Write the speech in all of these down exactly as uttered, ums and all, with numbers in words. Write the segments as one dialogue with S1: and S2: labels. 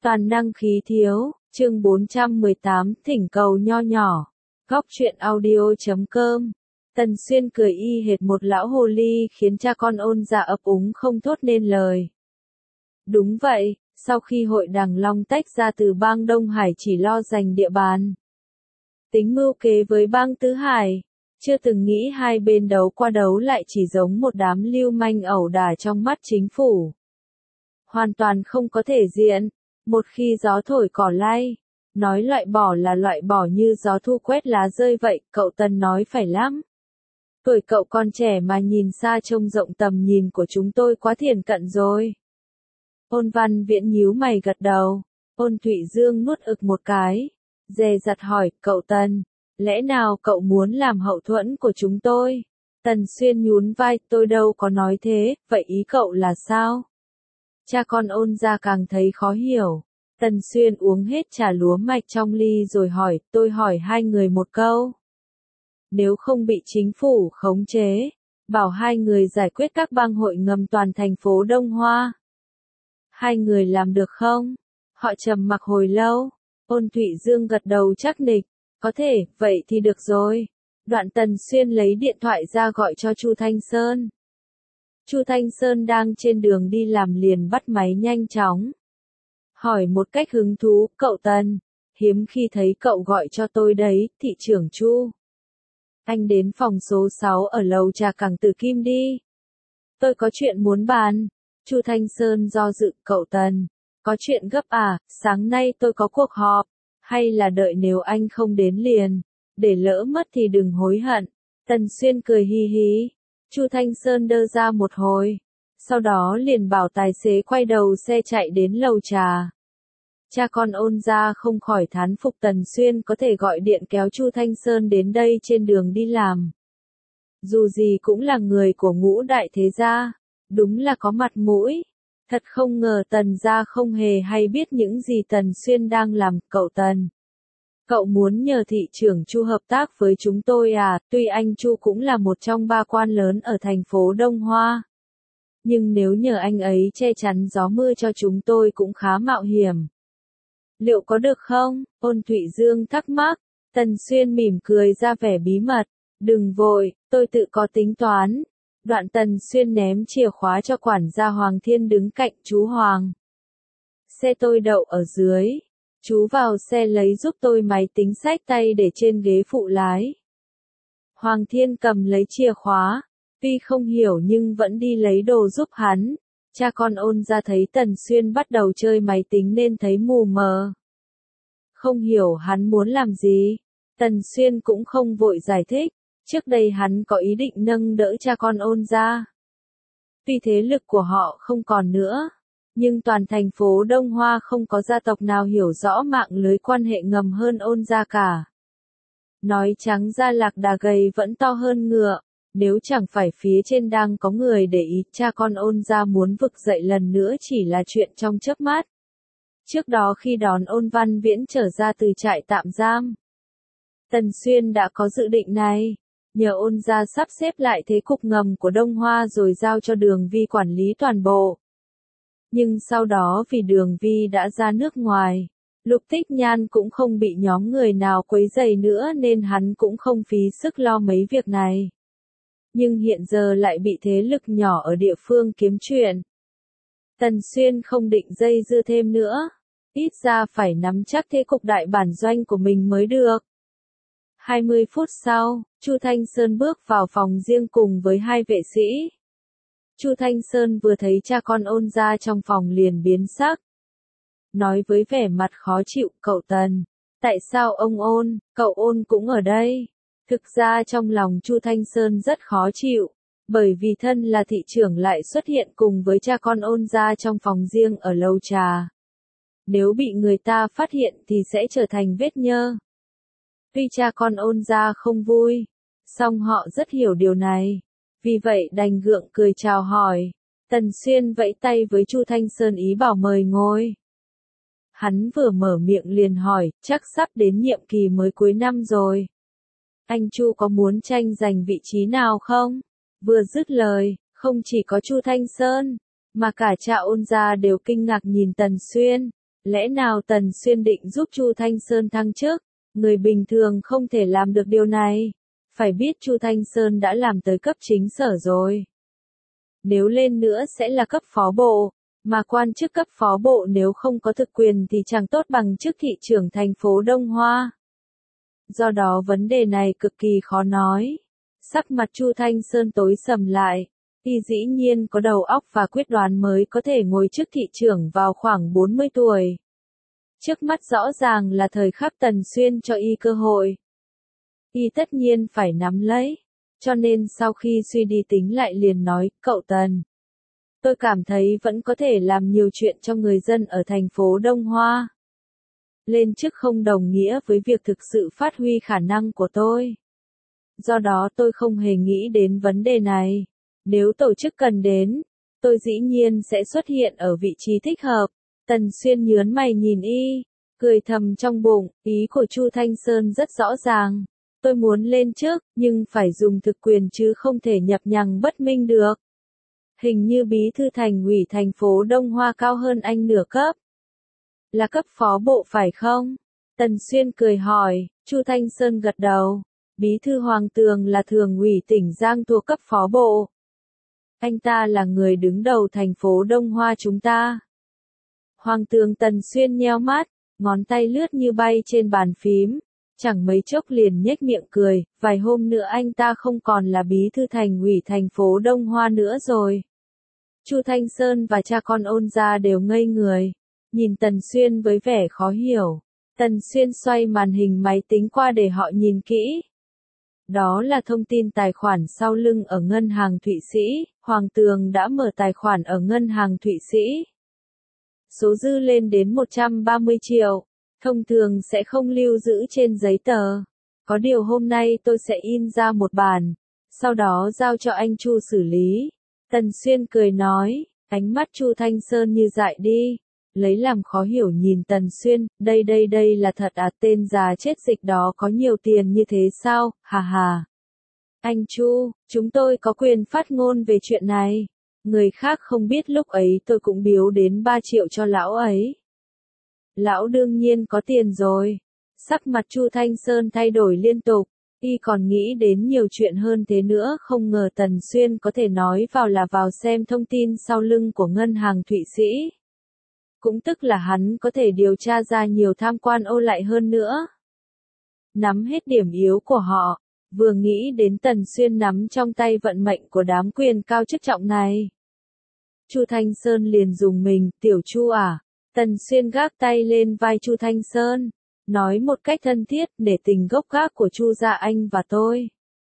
S1: Toàn năng khí thiếu, chương bốn trăm mười tám, thỉnh cầu nho nhỏ. Góc truyện audio chấm com. Tần Xuyên cười y hệt một lão hồ ly khiến cha con Ôn Gia ấp úng không thốt nên lời. Đúng vậy, sau khi hội Đằng Long tách ra từ bang Đông Hải chỉ lo giành địa bàn, tính mưu kế với bang Tứ Hải, chưa từng nghĩ hai bên đấu qua đấu lại chỉ giống một đám lưu manh ẩu đả trong mắt chính phủ. Hoàn toàn không có thể diện, một khi gió thổi cỏ lay, nói loại bỏ là loại bỏ như gió thu quét lá rơi vậy, cậu Tần nói phải lắm. Tuổi cậu còn trẻ mà nhìn xa trông rộng, tầm nhìn của chúng tôi quá thiển cận rồi. Ôn Văn Viễn nhíu mày gật đầu, Ôn Thụy Dương nuốt ực một cái, dè dặt hỏi, cậu Tần, lẽ nào cậu muốn làm hậu thuẫn của chúng tôi? Tần Xuyên nhún vai, tôi đâu có nói thế, vậy ý cậu là sao? Cha con Ôn Gia càng thấy khó hiểu. Tần Xuyên uống hết trà lúa mạch trong ly rồi hỏi, tôi hỏi hai người một câu. Nếu không bị chính phủ khống chế, bảo hai người giải quyết các bang hội ngầm toàn thành phố Đông Hoa, hai người làm được không? Họ trầm mặc hồi lâu. Ôn Thụy Dương gật đầu chắc nịch, có thể, vậy thì được rồi. Đoạn Tần Xuyên lấy điện thoại ra gọi cho Chu Thanh Sơn. Chu Thanh Sơn đang trên đường đi làm liền bắt máy nhanh chóng. Hỏi một cách hứng thú, cậu Tần, hiếm khi thấy cậu gọi cho tôi đấy, thị trưởng Chu. Anh đến phòng số sáu ở lầu trà Cảng Tử Kim đi. Tôi có chuyện muốn bàn. Chu Thanh Sơn do dự, cậu Tần, có chuyện gấp à, sáng nay tôi có cuộc họp, hay là đợi nếu anh không đến liền, để lỡ mất thì đừng hối hận. Tần Xuyên cười hi hi. Chu Thanh Sơn đơ ra một hồi, sau đó liền bảo tài xế quay đầu xe chạy đến lầu trà. Cha con Ôn Gia không khỏi thán phục Tần Xuyên có thể gọi điện kéo Chu Thanh Sơn đến đây trên đường đi làm. Dù gì cũng là người của ngũ đại thế gia, đúng là có mặt mũi. Thật không ngờ Tần gia không hề hay biết những gì Tần Xuyên đang làm, cậu Tần. Cậu muốn nhờ thị trưởng Chu hợp tác với chúng tôi à, tuy anh Chu cũng là một trong ba quan lớn ở thành phố Đông Hoa. Nhưng nếu nhờ anh ấy che chắn gió mưa cho chúng tôi cũng khá mạo hiểm. Liệu có được không? Ôn Thụy Dương thắc mắc. Tần Xuyên mỉm cười ra vẻ bí mật. Đừng vội, tôi tự có tính toán. Đoạn Tần Xuyên ném chìa khóa cho quản gia Hoàng Thiên đứng cạnh, chú Hoàng. Xe tôi đậu ở dưới. Chú vào xe lấy giúp tôi máy tính xách tay để trên ghế phụ lái. Hoàng Thiên cầm lấy chìa khóa, tuy không hiểu nhưng vẫn đi lấy đồ giúp hắn. Cha con Ôn Gia thấy Tần Xuyên bắt đầu chơi máy tính nên thấy mù mờ. Không hiểu hắn muốn làm gì. Tần Xuyên cũng không vội giải thích. Trước đây hắn có ý định nâng đỡ cha con Ôn Gia. Tuy thế lực của họ không còn nữa, nhưng toàn thành phố Đông Hoa không có gia tộc nào hiểu rõ mạng lưới quan hệ ngầm hơn Ôn Gia cả. Nói trắng ra lạc đà gầy vẫn to hơn ngựa. Nếu chẳng phải phía trên đang có người để ý, cha con Ôn Gia muốn vực dậy lần nữa chỉ là chuyện trong chớp mắt. Trước đó khi đón Ôn Văn Viễn trở ra từ trại tạm giam, Tần Xuyên đã có dự định này. Nhờ Ôn Gia sắp xếp lại thế cục ngầm của Đông Hoa rồi giao cho Đường Vi quản lý toàn bộ. Nhưng sau đó vì Đường Vi đã ra nước ngoài, Lục Tích Nhan cũng không bị nhóm người nào quấy rầy nữa nên hắn cũng không phí sức lo mấy việc này. Nhưng hiện giờ lại bị thế lực nhỏ ở địa phương kiếm chuyện. Tần Xuyên không định dây dưa thêm nữa, ít ra phải nắm chắc thế cục đại bản doanh của mình mới được. hai mươi phút sau, Chu Thanh Sơn bước vào phòng riêng cùng với hai vệ sĩ. Chu Thanh Sơn vừa thấy cha con Ôn Gia trong phòng liền biến sắc. Nói với vẻ mặt khó chịu, cậu Tần, tại sao ông Ôn, cậu Ôn cũng ở đây? Thực ra trong lòng Chu Thanh Sơn rất khó chịu, bởi vì thân là thị trưởng lại xuất hiện cùng với cha con Ôn Gia trong phòng riêng ở lầu trà. Nếu bị người ta phát hiện thì sẽ trở thành vết nhơ. Tuy cha con Ôn Gia không vui, song họ rất hiểu điều này, vì vậy đành gượng cười chào hỏi. Tần Xuyên vẫy tay với Chu Thanh Sơn ý bảo mời ngồi. Hắn vừa mở miệng liền hỏi, chắc sắp đến nhiệm kỳ mới cuối năm rồi. Anh Chu có muốn tranh giành vị trí nào không? Vừa dứt lời, không chỉ có Chu Thanh Sơn, mà cả cha Ôn Gia đều kinh ngạc nhìn Tần Xuyên. Lẽ nào Tần Xuyên định giúp Chu Thanh Sơn thăng chức? Người bình thường không thể làm được điều này. Phải biết Chu Thanh Sơn đã làm tới cấp chính sở rồi. Nếu lên nữa sẽ là cấp phó bộ, mà quan chức cấp phó bộ nếu không có thực quyền thì chẳng tốt bằng chức thị trưởng thành phố Đông Hoa. Do đó vấn đề này cực kỳ khó nói. Sắc mặt Chu Thanh Sơn tối sầm lại. Y dĩ nhiên có đầu óc và quyết đoán mới có thể ngồi chức thị trưởng vào khoảng bốn mươi tuổi. Trước mắt rõ ràng là thời khắc Tần Xuyên cho y cơ hội. Y tất nhiên phải nắm lấy. Cho nên sau khi suy đi tính lại liền nói, cậu Tần. Tôi cảm thấy vẫn có thể làm nhiều chuyện cho người dân ở thành phố Đông Hoa. Lên chức không đồng nghĩa với việc thực sự phát huy khả năng của tôi. Do đó tôi không hề nghĩ đến vấn đề này. Nếu tổ chức cần đến, tôi dĩ nhiên sẽ xuất hiện ở vị trí thích hợp. Tần Xuyên nhớn mày nhìn y, cười thầm trong bụng, ý của Chu Thanh Sơn rất rõ ràng. Tôi muốn lên chức, nhưng phải dùng thực quyền chứ không thể nhập nhằng bất minh được. Hình như bí thư thành ủy thành phố Đông Hoa cao hơn anh nửa cấp. Là cấp phó bộ phải không? Tần Xuyên cười hỏi, Chu Thanh Sơn gật đầu. Bí thư Hoàng Tường là thường ủy tỉnh Giang thuộc cấp phó bộ. Anh ta là người đứng đầu thành phố Đông Hoa chúng ta. Hoàng Tường Tần Xuyên nheo mắt, ngón tay lướt như bay trên bàn phím. Chẳng mấy chốc liền nhếch miệng cười, vài hôm nữa anh ta không còn là bí thư thành ủy thành phố Đông Hoa nữa rồi. Chu Thanh Sơn và cha con Ôn gia đều ngây người, nhìn Tần Xuyên với vẻ khó hiểu. Tần Xuyên xoay màn hình máy tính qua để họ nhìn kỹ. Đó là thông tin tài khoản sau lưng ở ngân hàng Thụy Sĩ, Hoàng Tường đã mở tài khoản ở ngân hàng Thụy Sĩ. Số dư lên đến một trăm ba mươi triệu. Thông thường sẽ không lưu giữ trên giấy tờ. Có điều hôm nay tôi sẽ in ra một bản, sau đó giao cho anh Chu xử lý. Tần Xuyên cười nói, ánh mắt Chu Thanh Sơn như dại đi. Lấy làm khó hiểu nhìn Tần Xuyên, đây đây đây là thật à, tên già chết dịch đó có nhiều tiền như thế sao, hà hà. Anh Chu, chúng tôi có quyền phát ngôn về chuyện này. Người khác không biết lúc ấy tôi cũng biếu đến ba triệu cho lão ấy. Lão đương nhiên có tiền rồi. Sắc mặt Chu Thanh Sơn thay đổi liên tục. Y còn nghĩ đến nhiều chuyện hơn thế nữa, không ngờ Tần Xuyên có thể nói vào là vào xem thông tin sau lưng của ngân hàng Thụy Sĩ. Cũng tức là hắn có thể điều tra ra nhiều tham quan ô lại hơn nữa. Nắm hết điểm yếu của họ, vừa nghĩ đến Tần Xuyên nắm trong tay vận mệnh của đám quyền cao chức trọng này. Chu Thanh Sơn liền dùng mình, tiểu Chu à. Tần Xuyên gác tay lên vai Chu Thanh Sơn, nói một cách thân thiết, để tình gốc gác của Chu gia anh và tôi.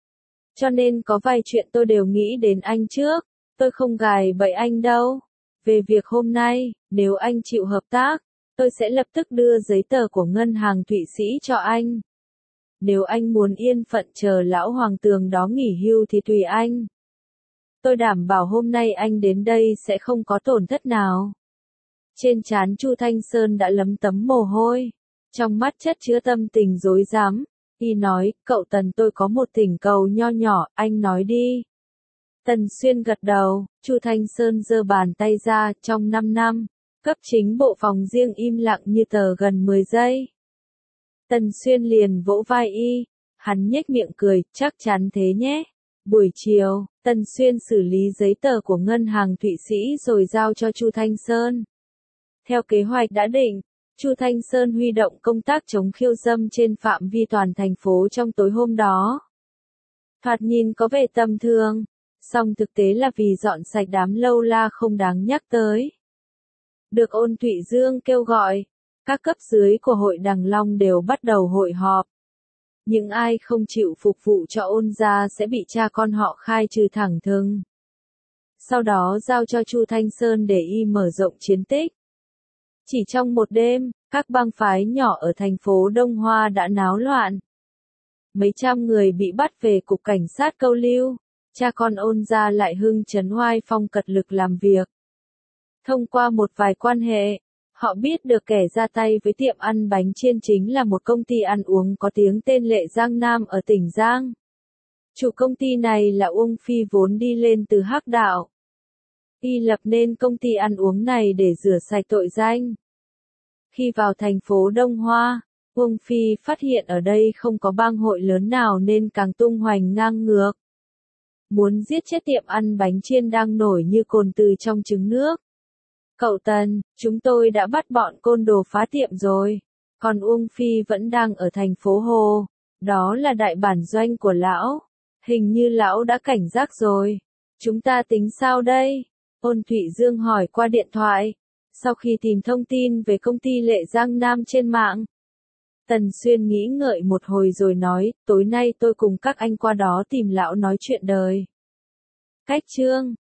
S1: Cho nên có vài chuyện tôi đều nghĩ đến anh trước, tôi không gài bẫy anh đâu. Về việc hôm nay, nếu anh chịu hợp tác, tôi sẽ lập tức đưa giấy tờ của ngân hàng Thụy Sĩ cho anh. Nếu anh muốn yên phận chờ lão Hoàng Tường đó nghỉ hưu thì tùy anh. Tôi đảm bảo hôm nay anh đến đây sẽ không có tổn thất nào. Trên trán Chu Thanh Sơn đã lấm tấm mồ hôi, trong mắt chất chứa tâm tình rối rắm. Y nói, cậu Tần tôi có một thỉnh cầu nho nhỏ, anh nói đi. Tần Xuyên gật đầu, Chu Thanh Sơn giơ bàn tay ra, trong năm năm, cấp chính bộ phòng riêng im lặng như tờ gần mười giây. Tần Xuyên liền vỗ vai y, hắn nhếch miệng cười, chắc chắn thế nhé. Buổi chiều, Tần Xuyên xử lý giấy tờ của ngân hàng Thụy Sĩ rồi giao cho Chu Thanh Sơn. Theo kế hoạch đã định, Chu Thanh Sơn huy động công tác chống khiêu dâm trên phạm vi toàn thành phố trong tối hôm đó. Thoạt nhìn có vẻ tầm thường, song thực tế là vì dọn sạch đám lâu la không đáng nhắc tới. Được Ôn Thụy Dương kêu gọi, các cấp dưới của hội Đằng Long đều bắt đầu hội họp. Những ai không chịu phục vụ cho Ôn gia sẽ bị cha con họ khai trừ thẳng thừng. Sau đó giao cho Chu Thanh Sơn để y mở rộng chiến tích. Chỉ trong một đêm, các bang phái nhỏ ở thành phố Đông Hoa đã náo loạn. Mấy trăm người bị bắt về cục cảnh sát câu lưu, cha con Ôn gia lại hưng trấn oai phong cật lực làm việc. Thông qua một vài quan hệ, họ biết được kẻ ra tay với tiệm ăn bánh chiên chính là một công ty ăn uống có tiếng tên Lệ Giang Nam ở tỉnh Giang. Chủ công ty này là Uông Phi vốn đi lên từ Hắc Đạo. Y lập nên công ty ăn uống này để rửa sạch tội danh. Khi vào thành phố Đông Hoa, Uông Phi phát hiện ở đây không có bang hội lớn nào nên càng tung hoành ngang ngược. Muốn giết chết tiệm ăn bánh chiên đang nổi như cồn từ trong trứng nước. Cậu Tần, chúng tôi đã bắt bọn côn đồ phá tiệm rồi. Còn Uông Phi vẫn đang ở thành phố Hồ. Đó là đại bản doanh của lão. Hình như lão đã cảnh giác rồi. Chúng ta tính sao đây? Ôn Thụy Dương hỏi qua điện thoại. Sau khi tìm thông tin về công ty Lệ Giang Nam trên mạng, Tần Xuyên nghĩ ngợi một hồi rồi nói, tối nay tôi cùng các anh qua đó tìm lão nói chuyện đời. Cách chương